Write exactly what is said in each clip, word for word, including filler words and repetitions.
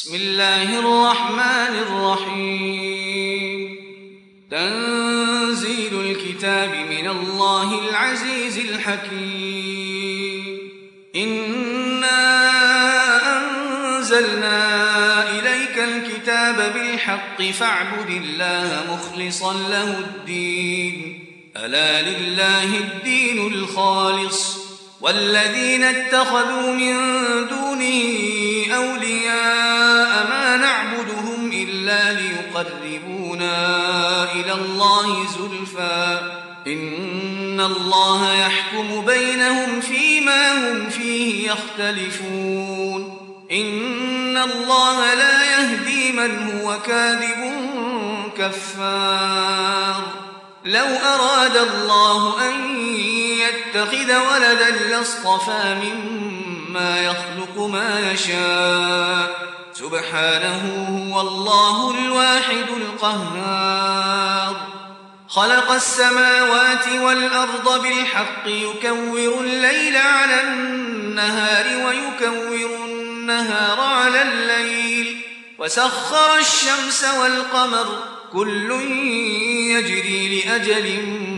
بسم الله الرحمن الرحيم تنزيل الكتاب من الله العزيز الحكيم إنا أنزلنا إليك الكتاب بالحق فاعبد الله مخلصا له الدين ألا لله الدين الخالص والذين اتخذوا من دونه أولياء ما نعبدهم إلا ليقربونا إلى الله زلفى إن الله يحكم بينهم فيما هم فيه يختلفون إن الله لا يهدي من هو كاذب كفار لو أراد الله أن يتخذ ولدا لاصطفى مما يخلق ما يشاء سبحانه هو الله الواحد القهار خلق السماوات والأرض بالحق يكور الليل على النهار ويكور النهار على الليل وسخر الشمس والقمر كل يجري لأجل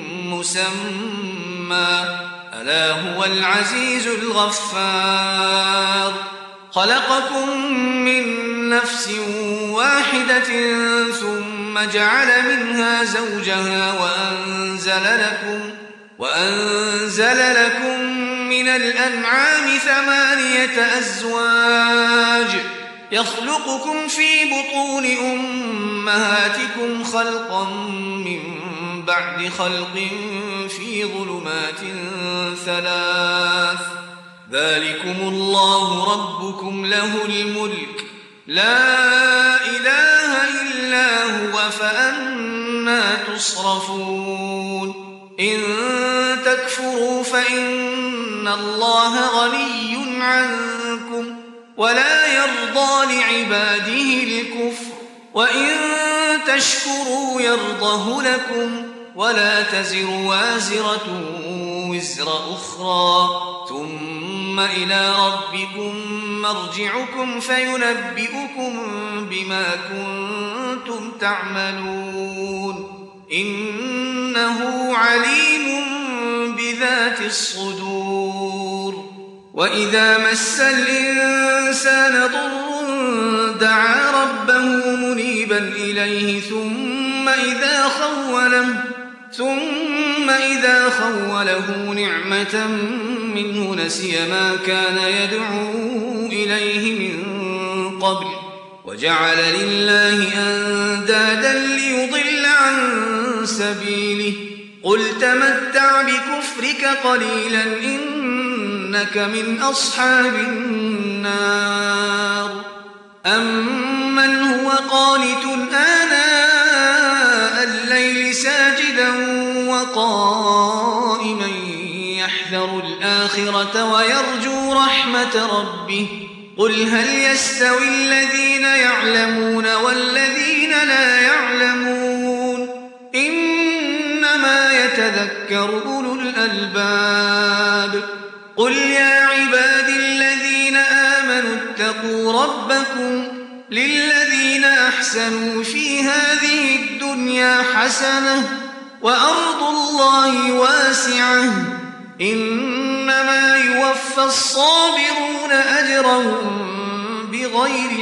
مسمى ألا هو العزيز الغفار خلقكم من نفس واحدة ثم جعل منها زوجها وأنزل لكم, وأنزل لكم من الأنعام ثمانية أزواج يخلقكم في بطون أمهاتكم خلقا من بعد خلق في ظلمات ثلاث ذلكم الله ربكم له الملك لا إله إلا هو فأنى تصرفون إن تكفروا فإن الله غني عنكم ولا يرضى لعباده الكفر وإن تشكروا يرضه لكم ولا تزر وازرة وزر أخرى ثم إلى ربكم مرجعكم فينبئكم بما كنتم تعملون إنه عليم بذات الصدور وإذا مس الإنسان ضر دعا ربه منيبا إليه ثم إذا خوله ثم إذا خوله نعمة منه نسي ما كان يدعو إليه من قبل وجعل لله أندادا ليضل عن سبيله قل تمتع بكفرك قليلا إنك من أصحاب النار أمن هو قانت آناء الليل ساجدا وقائما يحذر الآخرة ويرجو رحمة ربه قل هل يستوي الذين يعلمون والذين لا يعلمون إنما يتذكر أولو الألباب قل يا عبادي الذين آمنوا اتقوا ربكم للذين أحسنوا في هذه الدنيا حسنة وأرض الله واسعة إنما يوفى الصابرون أجرهم بغير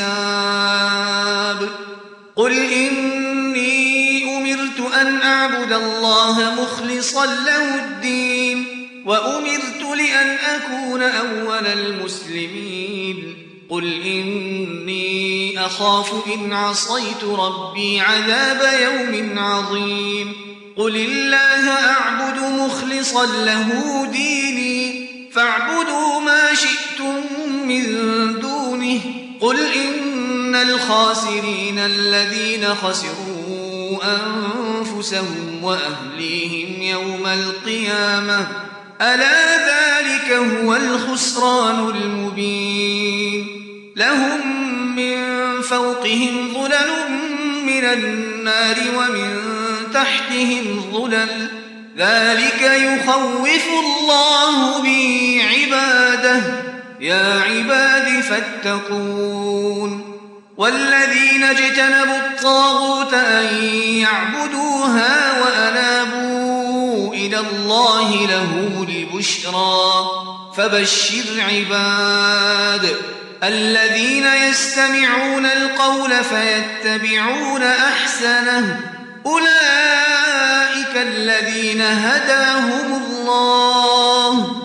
حساب قل إني أمرت أن أعبد الله مخلصا له الدين وأمرت لأن أكون أول المسلمين قل إني أخاف إن عصيت ربي عذاب يوم عظيم قل الله أعبد مخلصا له ديني فاعبدوا ما شئتم من دونه قل إن الخاسرين الذين خسروا أنفسهم وأهليهم يوم القيامة ألا ذلك هو الخسران المبين لهم من فوقهم ظلل من النار ومن تحتهم ظلل ذلك يخوف الله به عباده يا عباد فاتقون والذين اجتنبوا الطاغوت أن يعبدوها وأنابوا إلى الله لهم البشرى فبشر عباد الذين يستمعون القول فيتبعون أحسنه أولئك الذين هداهم الله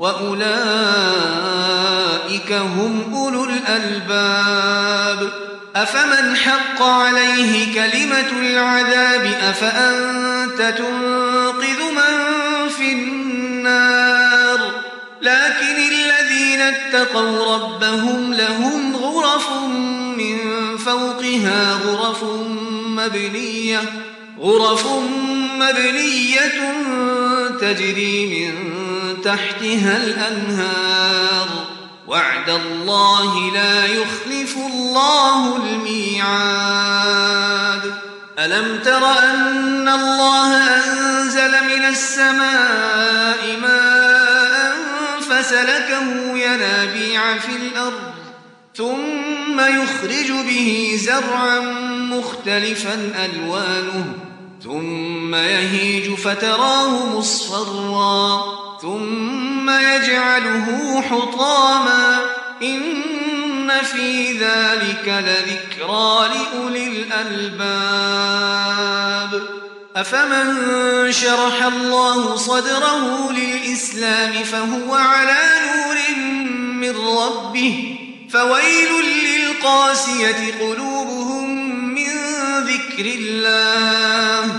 وأولئك هم أولو الألباب أفمن حق عليه كلمة العذاب أفأنت تنقذ من في النار لكن الذين اتقوا ربهم لهم غرف من فوقها غرف مبنية غرف مبنية تجري من تحتها الأنهار وعد الله لا يخلف الله الميعاد ألم تر أن الله أنزل من السماء ماء فسلكه ينابيع في الأرض ثم يخرج به زرعا مختلفا ألوانه ثم يهيج فتراه مصفرا ثم يجعله حطاما إن في ذلك لذكرى لأولي الألباب أفمن شرح الله صدره للإسلام فهو على نور من ربه فويل للقاسية قلوبهم من ذكر الله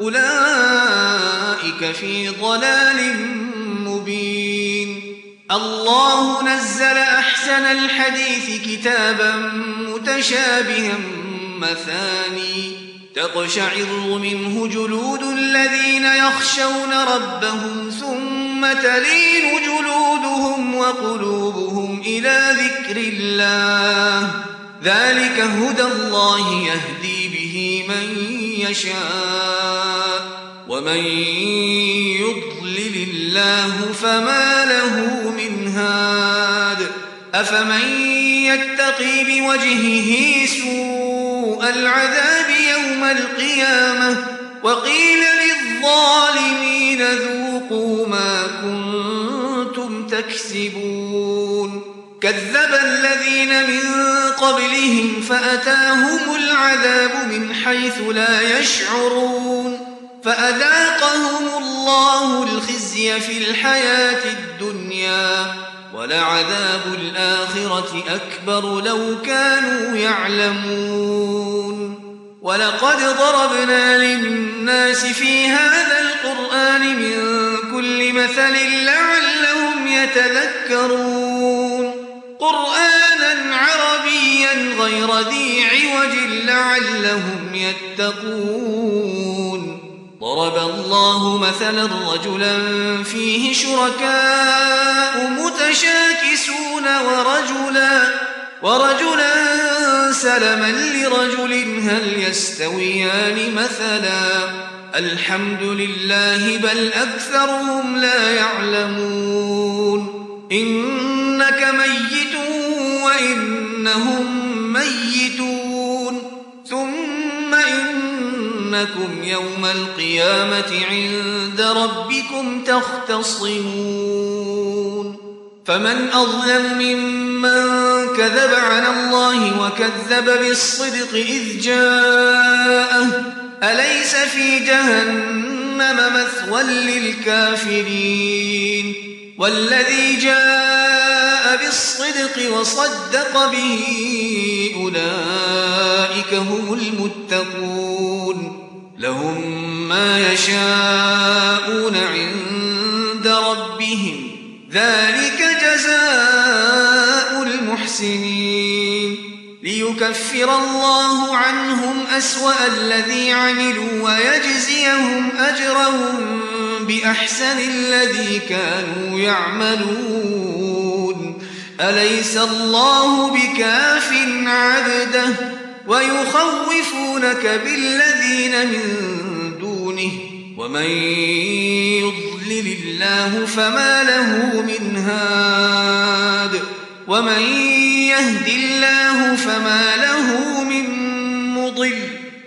أولئك في ضلال مبين الله نزل أحسن الحديث كتابا متشابها مثاني تقشعر منه جلود الذين يخشون ربهم ثم تلين جلودهم وقلوبهم إلى ذكر الله ذلك هدى الله يهدي به من يشاء ومن يضلل الله فما له من هاد أفمن يتقي بوجهه سوء العذاب يوم القيامة وقيل للظالمين ذوقوا ما كنتم تكسبون كذب الذين من قبلهم فأتاهم العذاب من حيث لا يشعرون فأذاقهم الله الخزي في الحياة الدنيا ولعذاب الآخرة أكبر لو كانوا يعلمون ولقد ضربنا للناس في هذا القرآن من كل مثل لعلهم يتذكرون قرآنا عربيا غير ذي عوج لعلهم يتقون ضرب الله مثلا رجلا فيه شركاء متشاكسون ورجلا ورجلا سلما لرجل هل يستويان مثلا الحمد لله بل أكثرهم لا يعلمون إنك ميت وإنهم ميتون ثم إنكم يوم القيامة عند ربكم تختصمون فمن أظلم ممن كذب على الله وكذب بالصدق إذ جاءه أليس في جهنم مثوى للكافرين والذي جاء بالصدق وصدق به أولئك هم المتقون لهم ما يشاءون عند ربهم ذلك جزاء المحسنين ليكفر الله عنهم أسوأ الذي عملوا ويجزيهم أجرهم بأحسن الذي كانوا يعملون أليس الله بكاف عبده ويخوفونك بالذين من دونه ومن يضلل الله فما له من هاد ومن يهد الله فما له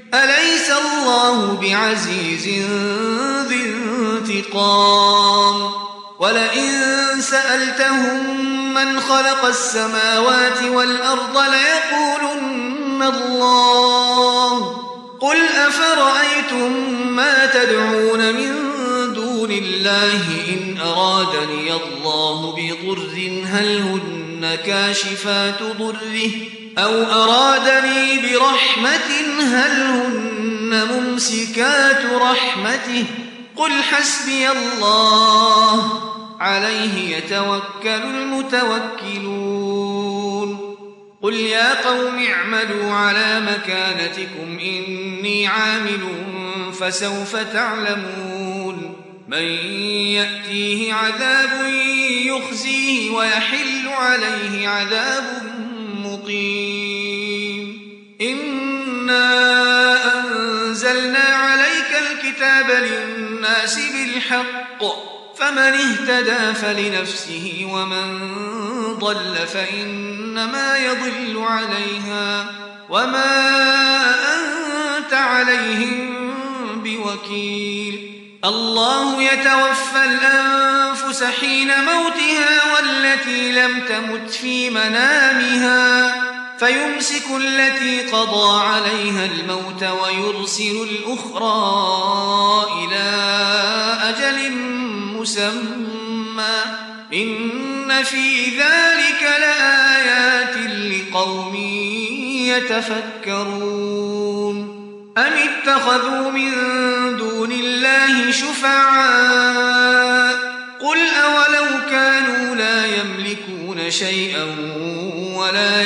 أليس الله بعزيز ذي انتقام ولئن سألتهم من خلق السماوات والأرض ليقولن الله قل أفرأيتم ما تدعون من دون الله إن أرادني الله بضر هل هن كاشفات ضره أو أرادني برحمة هل هن ممسكات رحمته قل حسبي الله عليه يتوكل المتوكلون قل يا قوم اعملوا على مكانتكم إني عامل فسوف تعلمون من يأتيه عذاب يخزيه ويحل عليه عذاب مقيم إنا أنزلنا عليك الكتاب للناس بالحق فمن اهتدى فلنفسه ومن ضل فإنما يضل عليها وما أنت عليهم بوكيل الله يتوفى الأنفس حين موتها والتي لم تمت في منامها فيمسك التي قضى عليها الموت ويرسل الأخرى إلى أجل مسمى إن في ذلك لآيات لقوم يتفكرون أم اتخذوا من دون الله شفعاء قل أولو كانوا لا يملكون شيئا ولا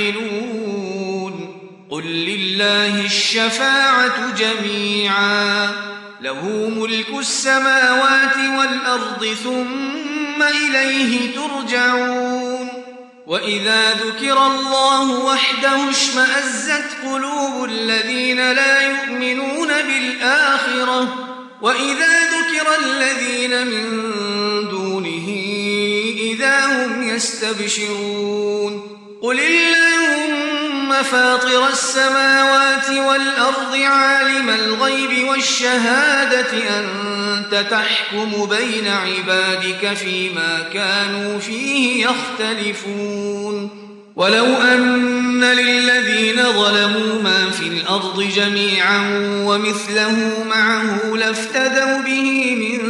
يعقلون قل لله الشفاعة جميعا له ملك السماوات والأرض ثم إليه ترجعون وإذا ذكر الله وحده اشمأزت قلوب الذين لا يؤمنون بالآخرة وإذا ذكر الذين من دونه إذا هم يستبشرون قل اللهم فاطر السماوات والأرض عالم الغيب والشهادة أنت تحكم بين عبادك فيما كانوا فيه يختلفون ولو أن للذين ظلموا ما في الأرض جميعا ومثله معه لافتدوا به من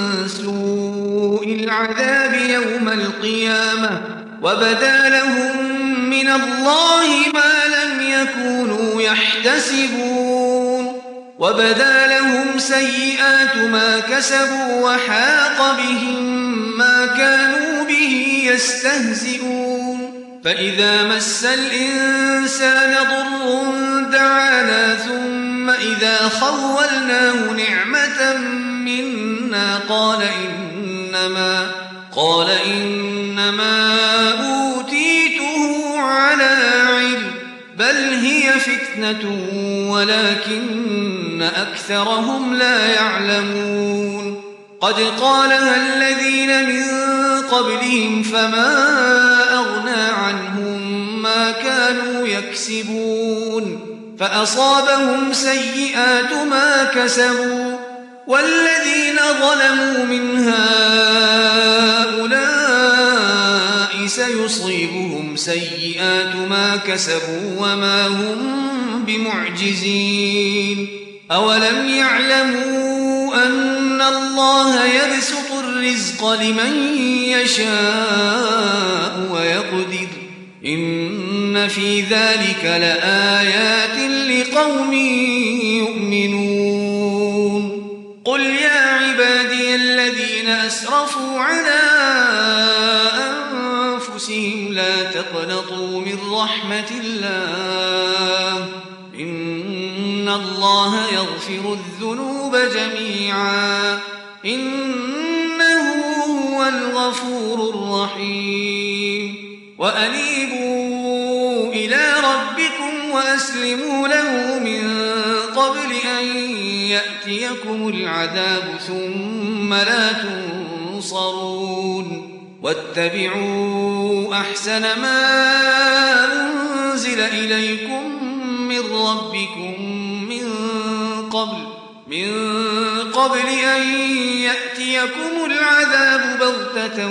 سوء العذاب يوم القيامة وبدا لهم من الله ما لم يكونوا يحتسبون وبدا لهم سيئات ما كسبوا وحاق بهم ما كانوا به يستهزئون فإذا مس الإنسان ضر دعانا ثم إذا خولناه نعمة منا قال إنما قال إنما أوتيته على علم بل هي فتنة ولكن أكثرهم لا يعلمون قد قالها الذين من قبلهم فما أغنى عنهم ما كانوا يكسبون فأصابهم سيئات ما كسبوا والذين ظلموا من هؤلاء سيصيبهم سيئات ما كسبوا وما هم بمعجزين أولم يعلموا أن الله يبسط الرزق لمن يشاء ويقدر إن في ذلك لآيات لقوم يؤمنون قل يا عبادي الذين أسرفوا على أنفسهم لا تقنطوا من رحمة الله إن الله يغفر الذنوب جميعا إنه هو الغفور الرحيم وأنيبوا إلى ربكم وأسلموا له من قبل أن يأتيكم العذاب ثم لا تنصرون واتبعوا أحسن ما أنزل إليكم من ربكم من قبل من قبل أن يأتيكم العذاب بغتة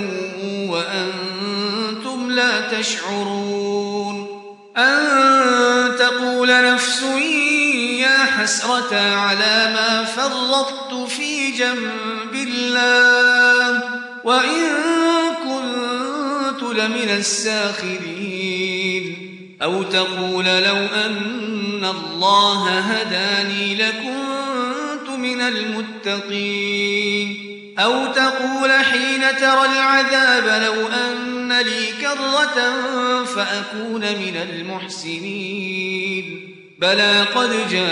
وأنتم لا تشعرون أن تقول نفس يا حسرة على ما فرطت في جنب الله وإن كنت لمن الساخرين أو تقول لو أن الله هداني لكنت من المتقين أو تقول حين ترى العذاب لو أن لي كرة فأكون من المحسنين بلى قد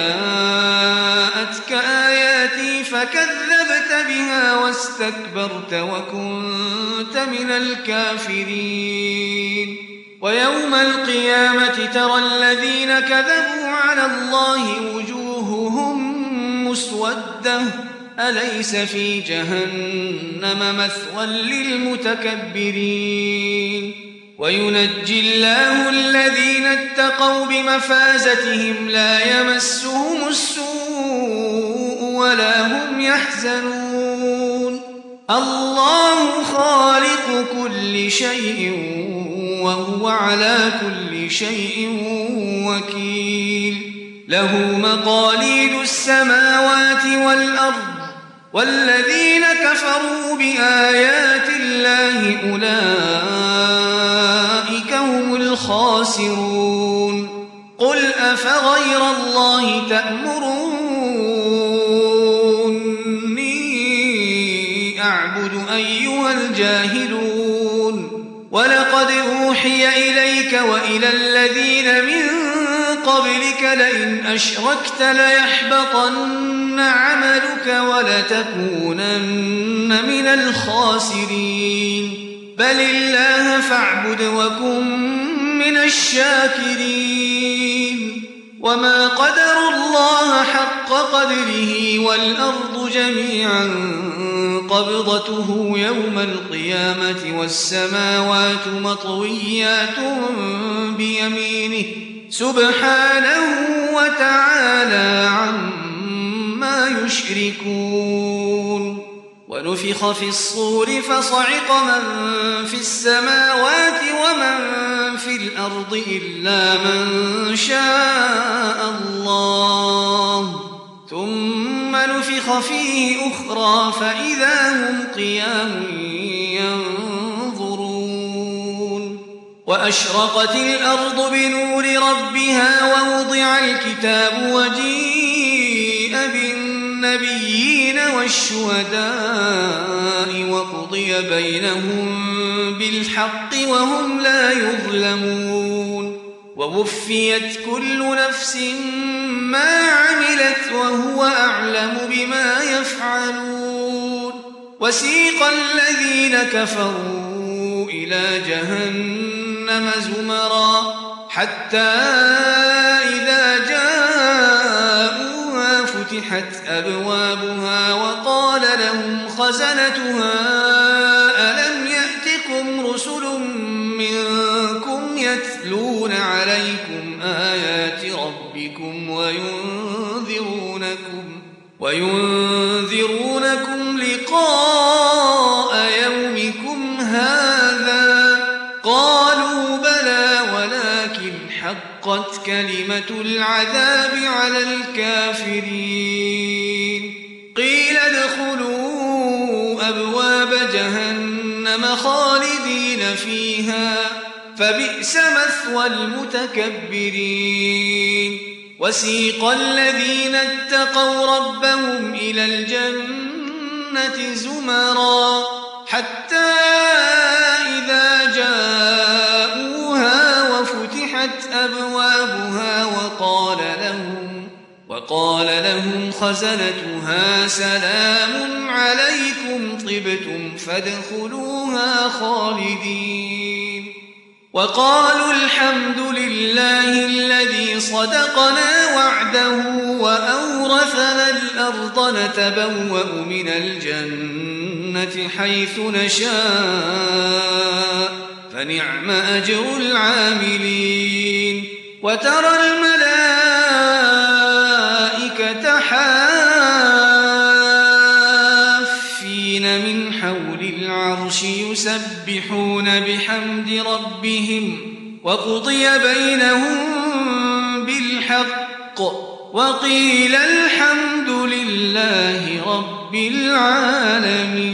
جاءتك آياتي فكذبت بها واستكبرت وكنت من الكافرين ويوم القيامة ترى الذين كذبوا على الله وجوههم مسودة أليس في جهنم مثوى للمتكبرين وينجي الله الذين اتقوا بمفازتهم لا يمسهم السوء ولا هم يحزنون الله خالق كل شيء وهو على كل شيء وكيل له مقاليد السماوات والأرض والذين كفروا بآيات الله أولئك هم الخاسرون قل أفغير الله تأمروني أعبد أيها الجاهلون ولقد أوحي إليك وإلى الذين من قبلك لئن أشركت ليحبطن عملك ولتكونن من الخاسرين بل الله فاعبد وكن من الشاكرين وما قدروا الله حق قدره والأرض جميعا قبضته يوم القيامة والسماوات مطويات بيمينه سبحانه وتعالى عما يشركون ونفخ في الصور فصعق من في السماوات ومن في الأرض إلا من شاء الله ثم نفخ فيه أخرى فإذا هم قيام ينظرون وأشرقت الأرض بنور ربها ووضع الكتاب وجيء بالنبيين والشهداء وقضي بينهم بالحق وهم لا يظلمون ووفيت كل نفس ما عملت وهو أعلم بما يفعلون وسيق الذين كفروا إلى جهنم زمرا حتى إذا جاءوها فتحت أبوابها وقال لهم خزنتها ألم يأتكم رسل منكم يتلون عليكم آيات ربكم وينذرونكم وينذرونكم لقاء يومكم هذا قالوا بلى ولكن حقت كلمة العذاب على الكافرين قيل ادخلوا أبواب جهنم خالدين فيها فبئس مثوى المتكبرين وسيق الذين اتقوا ربهم إلى الجنة زمرا حتى إذا جاءوها وفتحت أبوابها وقال لهم وقال لهم خزنتها سلام عليكم طبتم فادخلوها خالدين وقالوا الحمد لله الذي صدقنا وعده وأورثنا الأرض نتبوأ من الجنة حيث نشاء فنعم أجر العاملين وترى الملائكة حافين العرش يسبحون بحمد ربهم وقضي بينهم بالحق وقيل الحمد لله رب العالمين.